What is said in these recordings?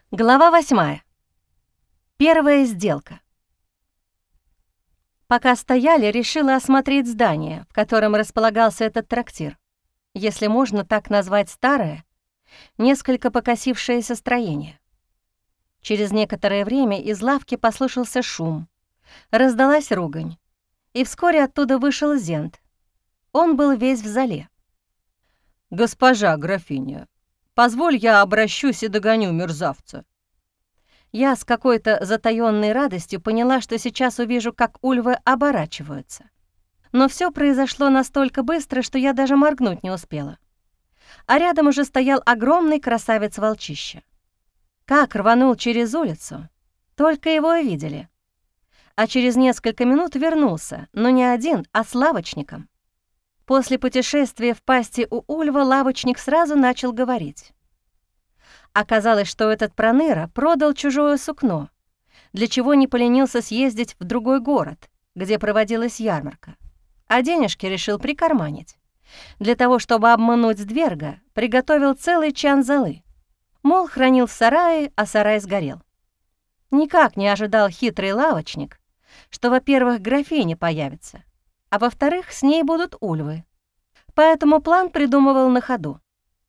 Глава 8. Первая сделка. Пока стояли, решила осмотреть здание, в котором располагался этот трактир, если можно так назвать старое, несколько покосившееся строение. Через некоторое время из лавки послышался шум, раздалась ругань, и вскоре оттуда вышел Зент. Он был весь в золе. «Госпожа графиня, позволь я обращусь и догоню мерзавца». Я с какой-то затаённой радостью поняла, что сейчас увижу, как ульвы оборачиваются. Но все произошло настолько быстро, что я даже моргнуть не успела. А рядом уже стоял огромный красавец-волчище. Как рванул через улицу, только его и видели. А через несколько минут вернулся, но не один, а с лавочником. После путешествия в пасти у ульва лавочник сразу начал говорить. Оказалось, что этот проныра продал чужое сукно, для чего не поленился съездить в другой город, где проводилась ярмарка, а денежки решил прикарманить. Для того, чтобы обмануть Дверга, приготовил целый чан золы. Мол, хранил в сарае, а сарай сгорел. Никак не ожидал хитрый лавочник, что, во-первых, графиня появится, а во-вторых, с ней будут ульвы. Поэтому план придумывал на ходу.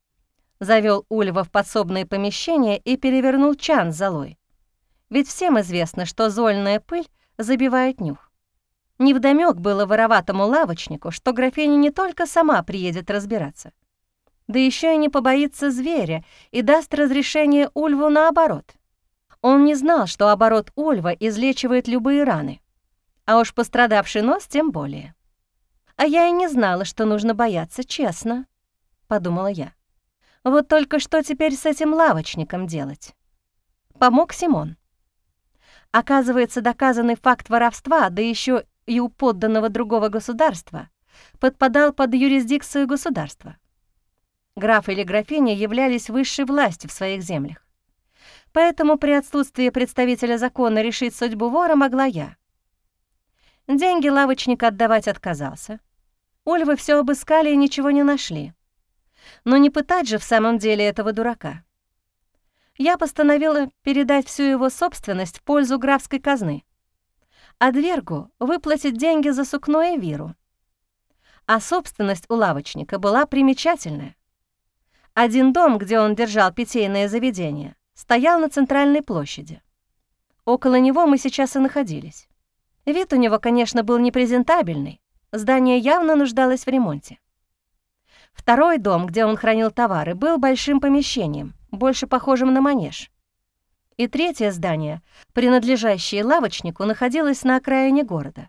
Завёл ульва в подсобное помещение и перевернул чан с золой. Ведь всем известно, что зольная пыль забивает нюх. Невдомёк было вороватому лавочнику, что графиня не только сама приедет разбираться, да ещё и не побоится зверя и даст разрешение ульву наоборот. Он не знал, что оборот ульва излечивает любые раны, а уж пострадавший нос тем более. «А я и не знала, что нужно бояться, честно», — подумала я. «Вот только что теперь с этим лавочником делать?» Помог Симон. Оказывается, доказанный факт воровства, да еще и у подданного другого государства, подпадал под юрисдикцию государства. Граф или графиня являлись высшей властью в своих землях. Поэтому при отсутствии представителя закона решить судьбу вора могла я. Деньги лавочник отдавать отказался. Ульвы все обыскали и ничего не нашли. Но не пытать же в самом деле этого дурака. Я постановила передать всю его собственность в пользу графской казны, а Двергу выплатить деньги за сукно и виру. А собственность у лавочника была примечательная. Один дом, где он держал питейное заведение, стоял на центральной площади. Около него мы сейчас и находились. Вид у него, конечно, был непрезентабельный, здание явно нуждалось в ремонте. Второй дом, где он хранил товары, был большим помещением, больше похожим на манеж. И третье здание, принадлежащее лавочнику, находилось на окраине города.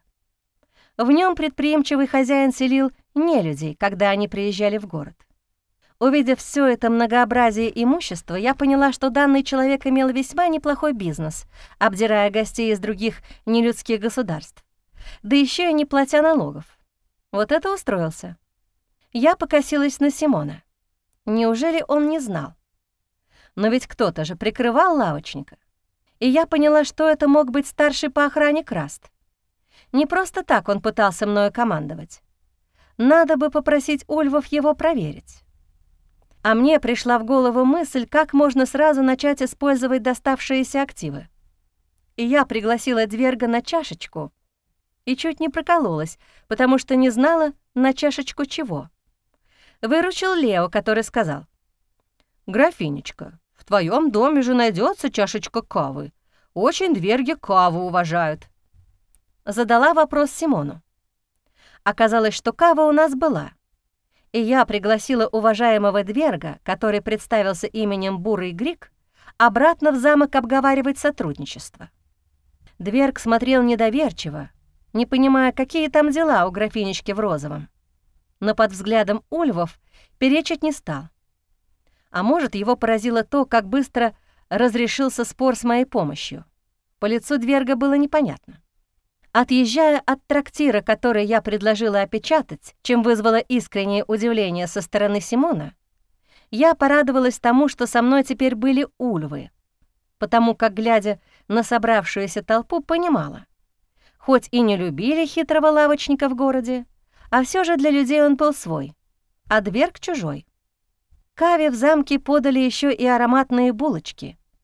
В нем предприимчивый хозяин селил нелюдей, когда они приезжали в город. Увидев все это многообразие имущества, я поняла, что данный человек имел весьма неплохой бизнес, обдирая гостей из других нелюдских государств, да еще и не платя налогов. Вот это устроился. Я покосилась на Симона. Неужели он не знал? Но ведь кто-то же прикрывал лавочника. И я поняла, что это мог быть старший по охране Краст. Не просто так он пытался мною командовать. Надо бы попросить ульвов его проверить. А мне пришла в голову мысль, как можно сразу начать использовать доставшиеся активы. И я пригласила Дверга на чашечку и чуть не прокололась, потому что не знала, на чашечку чего. Выручил Лео, который сказал: «Графинечка, в твоем доме же найдется чашечка кавы. Очень Дверги каву уважают». Задала вопрос Симону. Оказалось, что кава у нас была. И я пригласила уважаемого Дверга, который представился именем Бурый Грик, обратно в замок обговаривать сотрудничество. Дверг смотрел недоверчиво, не понимая, какие там дела у графинечки в розовом. Но под взглядом ульвов перечить не стал. А может, его поразило то, как быстро разрешился спор с моей помощью. По лицу Дверга было непонятно. Отъезжая от трактира, который я предложила опечатать, чем вызвало искреннее удивление со стороны Симона, я порадовалась тому, что со мной теперь были ульвы, потому как, глядя на собравшуюся толпу, понимала, хоть и не любили хитрого лавочника в городе, а все же для людей он был свой, а Дверг чужой. Каве в замке подали еще и ароматные булочки.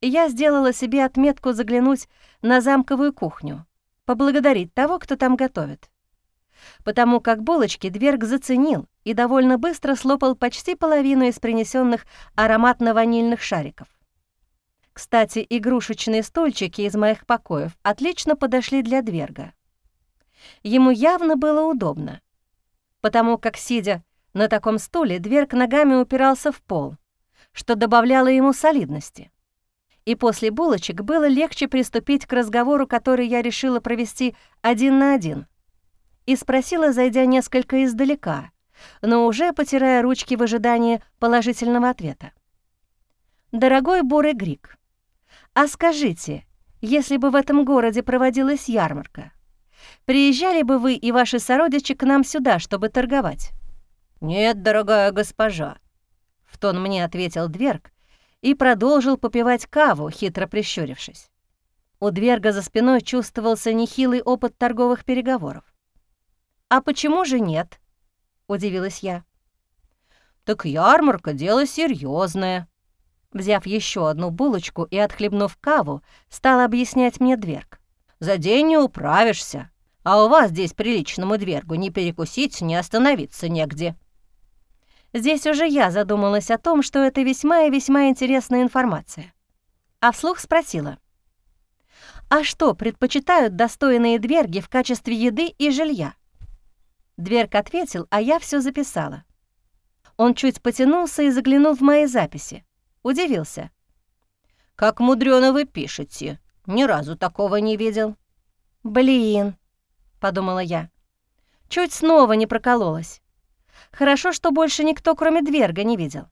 и я сделала себе отметку заглянуть на замковую кухню, поблагодарить того, кто там готовит. Потому как булочки Дверг заценил и довольно быстро слопал почти половину из принесенных ароматно-ванильных шариков. Кстати, игрушечные стульчики из моих покоев отлично подошли для Дверга. Ему явно было удобно, потому как, сидя на таком стуле, Дверг ногами упирался в пол, что добавляло ему солидности. И после булочек было легче приступить к разговору, который я решила провести 1 на 1, и спросила, зайдя несколько издалека, но уже потирая ручки в ожидании положительного ответа. «Дорогой бурый Грик, а скажите, если бы в этом городе проводилась ярмарка, приезжали бы вы и ваши сородичи к нам сюда, чтобы торговать?» «Нет, дорогая госпожа», — в тон мне ответил Дверг и продолжил попивать каву, хитро прищурившись. У Дверга за спиной чувствовался нехилый опыт торговых переговоров. «А почему же нет?» — удивилась я. «Так ярмарка — дело серьезное. Взяв еще одну булочку и отхлебнув каву, стал объяснять мне Дверг. «За день не управишься, а у вас здесь приличному Двергу ни перекусить, ни остановиться негде». Здесь уже я задумалась о том, что это весьма и весьма интересная информация. А вслух спросила: «А что предпочитают достойные Дверги в качестве еды и жилья?» Дверг ответил, а я все записала. Он чуть потянулся и заглянул в мои записи. Удивился. «Как мудрёно вы пишете. Ни разу такого не видел». «Блин», — подумала я. Чуть снова не прокололась. Хорошо, что больше никто, кроме Дверга, не видел.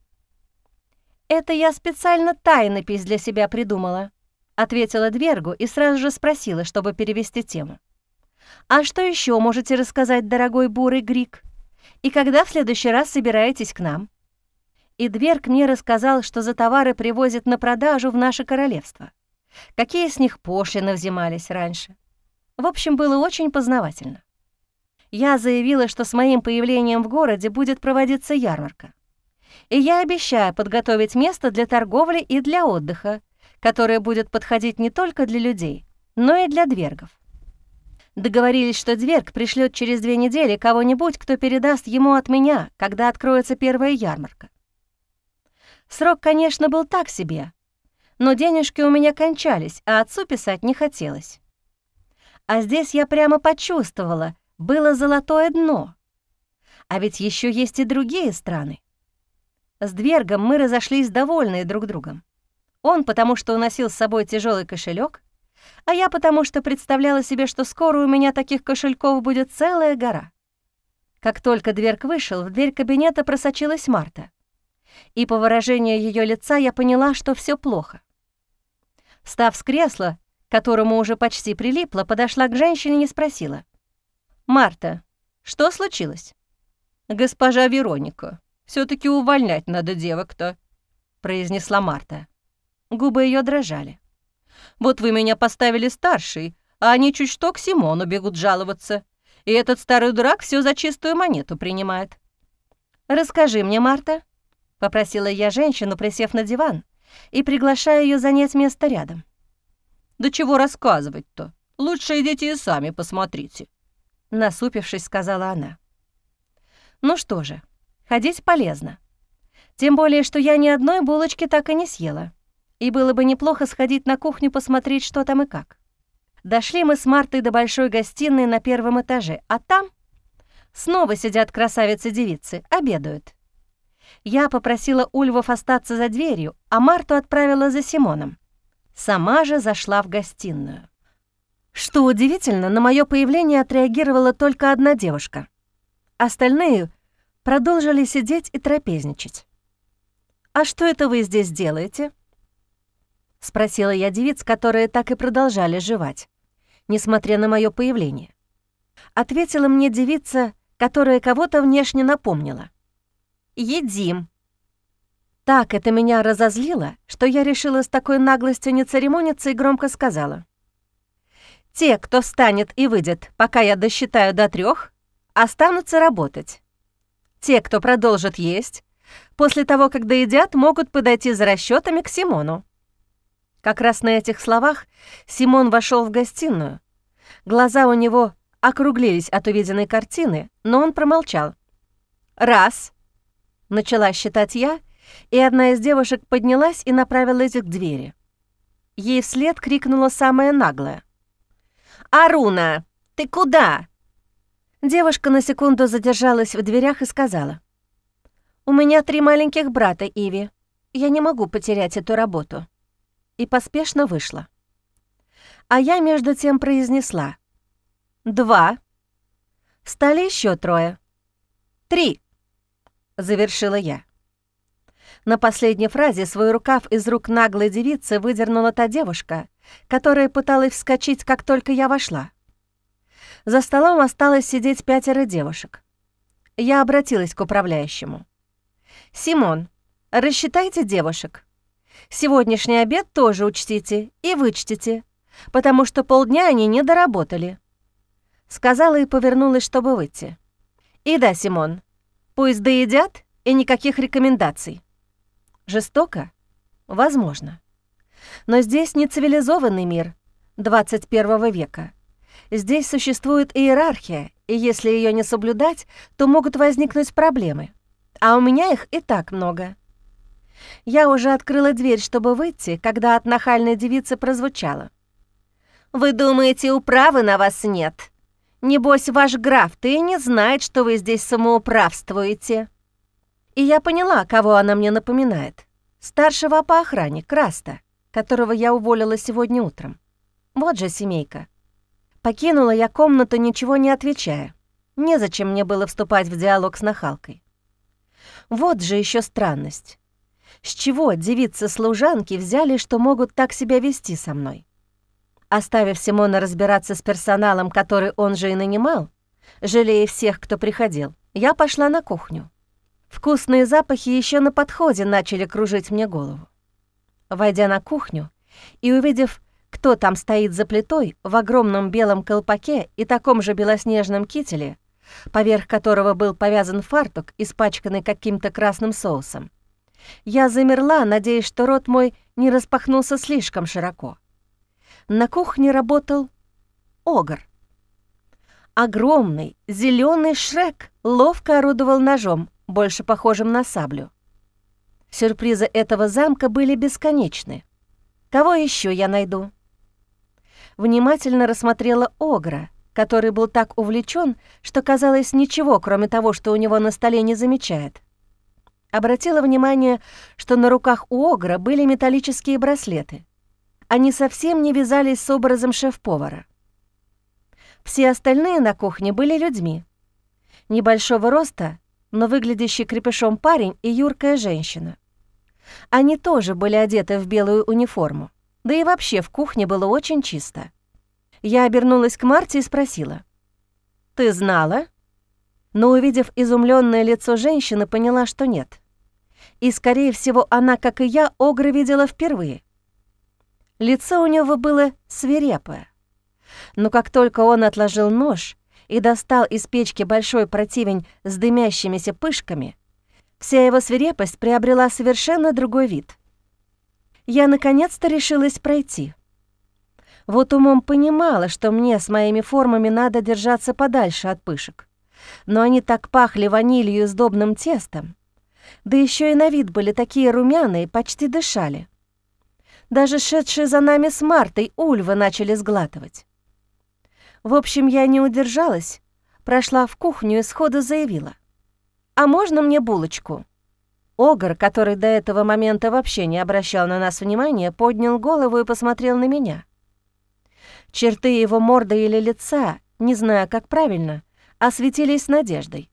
«Это я специально тайнопись для себя придумала», — ответила Двергу и сразу же спросила, чтобы перевести тему. «А что еще можете рассказать, дорогой бурый Грик? И когда в следующий раз собираетесь к нам?» И Дверг мне рассказал, что за товары привозят на продажу в наше королевство, какие с них пошлины взимались раньше. В общем, было очень познавательно. Я заявила, что с моим появлением в городе будет проводиться ярмарка. И я обещаю подготовить место для торговли и для отдыха, которое будет подходить не только для людей, но и для Двергов. Договорились, что Дверг пришлет через 2 недели кого-нибудь, кто передаст ему от меня, когда откроется первая ярмарка. Срок, конечно, был так себе, но денежки у меня кончались, а отцу писать не хотелось. А здесь я прямо почувствовала, было золотое дно. А ведь еще есть и другие страны. С Двергом мы разошлись довольные друг другом. Он потому, что уносил с собой тяжелый кошелек, а я потому, что представляла себе, что скоро у меня таких кошельков будет целая гора. Как только Дверг вышел, в дверь кабинета просочилась Марта. И по выражению ее лица я поняла, что все плохо. Встав с кресла, к которому уже почти прилипла, подошла к женщине и спросила: «Марта, что случилось?» «Госпожа Вероника, все-таки увольнять надо девок-то», — произнесла Марта. Губы ее дрожали. «Вот вы меня поставили старшей, а они чуть что к Симону бегут жаловаться, и этот старый дурак все за чистую монету принимает». «Расскажи мне, Марта», — попросила я женщину, присев на диван и приглашая ее занять место рядом. «Да чего рассказывать-то? Лучше идите и сами посмотрите», — насупившись, сказала она. «Ну что же, ходить полезно. Тем более, что я ни одной булочки так и не съела, и было бы неплохо сходить на кухню посмотреть, что там и как». Дошли мы с Мартой до большой гостиной на 1 этаже, а там снова сидят красавицы-девицы, обедают. Я попросила Ульвов остаться за дверью, а Марту отправила за Симоном. Сама же зашла в гостиную. Что удивительно, на мое появление отреагировала только одна девушка. Остальные продолжили сидеть и трапезничать. «А что это вы здесь делаете?» — спросила я девиц, которые так и продолжали жевать, несмотря на мое появление. Ответила мне девица, которая кого-то внешне напомнила: «Едим». Так это меня разозлило, что я решила с такой наглостью не церемониться и громко сказала: «Те, кто встанет и выйдет, пока я досчитаю до 3, останутся работать. Те, кто продолжит есть, после того, как доедят, могут подойти за расчетами к Симону». Как раз на этих словах Симон вошел в гостиную. Глаза у него округлились от увиденной картины, но он промолчал. «Раз!» — начала считать я, и одна из девушек поднялась и направилась к двери. Ей вслед крикнула самая наглая. «Аруна, ты куда?» Девушка на секунду задержалась в дверях и сказала. «У меня 3 маленьких брата, Иви. Я не могу потерять эту работу». И поспешно вышла. А я между тем произнесла. 2. Стали еще 3. 3. Завершила я. На последней фразе свой рукав из рук наглой девицы выдернула та девушка, которая пыталась вскочить, как только я вошла. За столом осталось сидеть 5 девушек. Я обратилась к управляющему. «Симон, рассчитайте девушек. Сегодняшний обед тоже учтите и вычтите, потому что полдня они не доработали». Сказала и повернулась, чтобы выйти. «И да, Симон, пусть доедят и никаких рекомендаций». Жестоко? Возможно. Но здесь не цивилизованный мир 21 века. Здесь существует иерархия, и если ее не соблюдать, то могут возникнуть проблемы. А у меня их и так много. Я уже открыла дверь, чтобы выйти, когда от нахальной девицы прозвучало. «Вы думаете, управы на вас нет? Небось, ваш граф-то и не знает, что вы здесь самоуправствуете». И я поняла, кого она мне напоминает. Старшего по охране, Краста, которого я уволила сегодня утром. Вот же семейка. Покинула я комнату, ничего не отвечая. Незачем мне было вступать в диалог с нахалкой. Вот же еще странность. С чего девицы-служанки взяли, что могут так себя вести со мной? Оставив Симона разбираться с персоналом, который он же и нанимал, жалея всех, кто приходил, я пошла на кухню. Вкусные запахи еще на подходе начали кружить мне голову. Войдя на кухню и увидев, кто там стоит за плитой в огромном белом колпаке и таком же белоснежном кителе, поверх которого был повязан фартук, испачканный каким-то красным соусом, я замерла, надеясь, что рот мой не распахнулся слишком широко. На кухне работал огр. Огромный зеленый Шрек ловко орудовал ножом, больше похожим на саблю. Сюрпризы этого замка были бесконечны. Кого еще я найду? Внимательно рассмотрела огра, который был так увлечен, что, казалось, ничего, кроме того, что у него на столе, не замечает. Обратила внимание, что на руках у огра были металлические браслеты. Они совсем не вязались с образом шеф-повара. Все остальные на кухне были людьми. Небольшого роста, но выглядящий крепышом парень и юркая женщина. Они тоже были одеты в белую униформу, да и вообще в кухне было очень чисто. Я обернулась к Марте и спросила: «Ты знала?» Но, увидев изумленное лицо женщины, поняла, что нет. И, скорее всего, она, как и я, огра видела впервые. Лицо у него было свирепое. Но как только он отложил нож и достал из печки большой противень с дымящимися пышками, вся его свирепость приобрела совершенно другой вид. Я наконец-то решилась пройти. Вот умом понимала, что мне с моими формами надо держаться подальше от пышек. Но они так пахли ванилью и сдобным тестом, да еще и на вид были такие румяные, почти дышали. Даже шедшие за нами с Мартой ульвы начали сглатывать. В общем, я не удержалась, прошла в кухню и сходу заявила: «А можно мне булочку?» Огр, который до этого момента вообще не обращал на нас внимания, поднял голову и посмотрел на меня. Черты его морды или лица, не знаю, как правильно, осветились надеждой.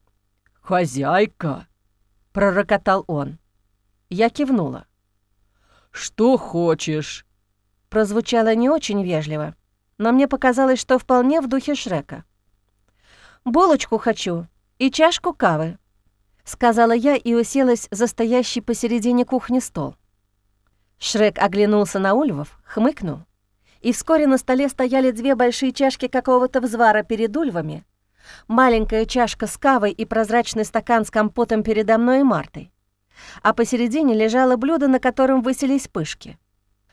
«Хозяйка!» — пророкотал он. Я кивнула. «Что хочешь?» Прозвучало не очень вежливо, но мне показалось, что вполне в духе Шрека. «Булочку хочу и чашку кавы», — сказала я и уселась за стоящий посередине кухни стол. Шрек оглянулся на ульвов, хмыкнул, и вскоре на столе стояли 2 большие чашки какого-то взвара перед ульвами, маленькая чашка с кавой и прозрачный стакан с компотом передо мной и Мартой, а посередине лежало блюдо, на котором высились пышки.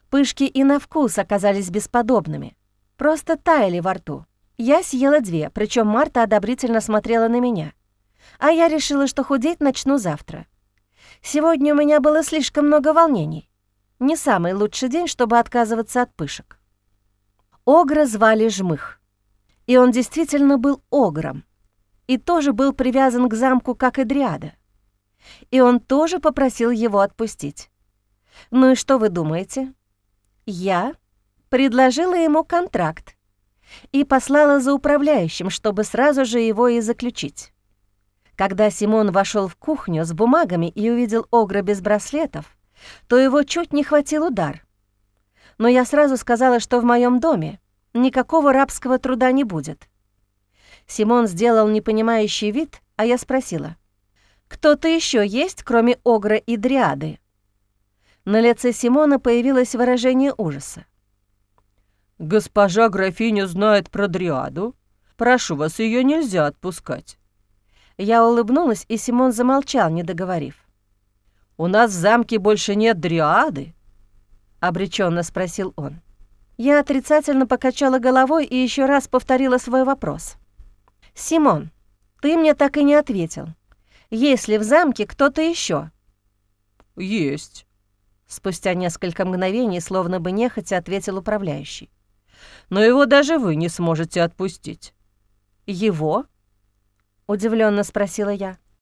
Пышки и на вкус оказались бесподобными. Просто таяли во рту. Я съела 2, причем Марта одобрительно смотрела на меня. А я решила, что худеть начну завтра. Сегодня у меня было слишком много волнений. Не самый лучший день, чтобы отказываться от пышек. Огра звали Жмых. И он действительно был огром. И тоже был привязан к замку, как и Дриада. И он тоже попросил его отпустить. Ну и что вы думаете? Я предложила ему контракт и послала за управляющим, чтобы сразу же его и заключить. Когда Симон вошел в кухню с бумагами и увидел огра без браслетов, то его чуть не хватил удар. Но я сразу сказала, что в моем доме никакого рабского труда не будет. Симон сделал непонимающий вид, а я спросила: «Кто-то еще есть, кроме огра и Дриады?» На лице Симона появилось выражение ужаса. «Госпожа графиня знает про Дриаду. Прошу вас, ее нельзя отпускать». Я улыбнулась, и Симон замолчал, не договорив. «У нас в замке больше нет Дриады?» — обреченно спросил он. Я отрицательно покачала головой и еще раз повторила свой вопрос. «Симон, ты мне так и не ответил. Есть ли в замке кто-то еще? «Есть». Спустя несколько мгновений, словно бы нехотя, ответил управляющий. «Но его даже вы не сможете отпустить». «Его?» — удивленно спросила я.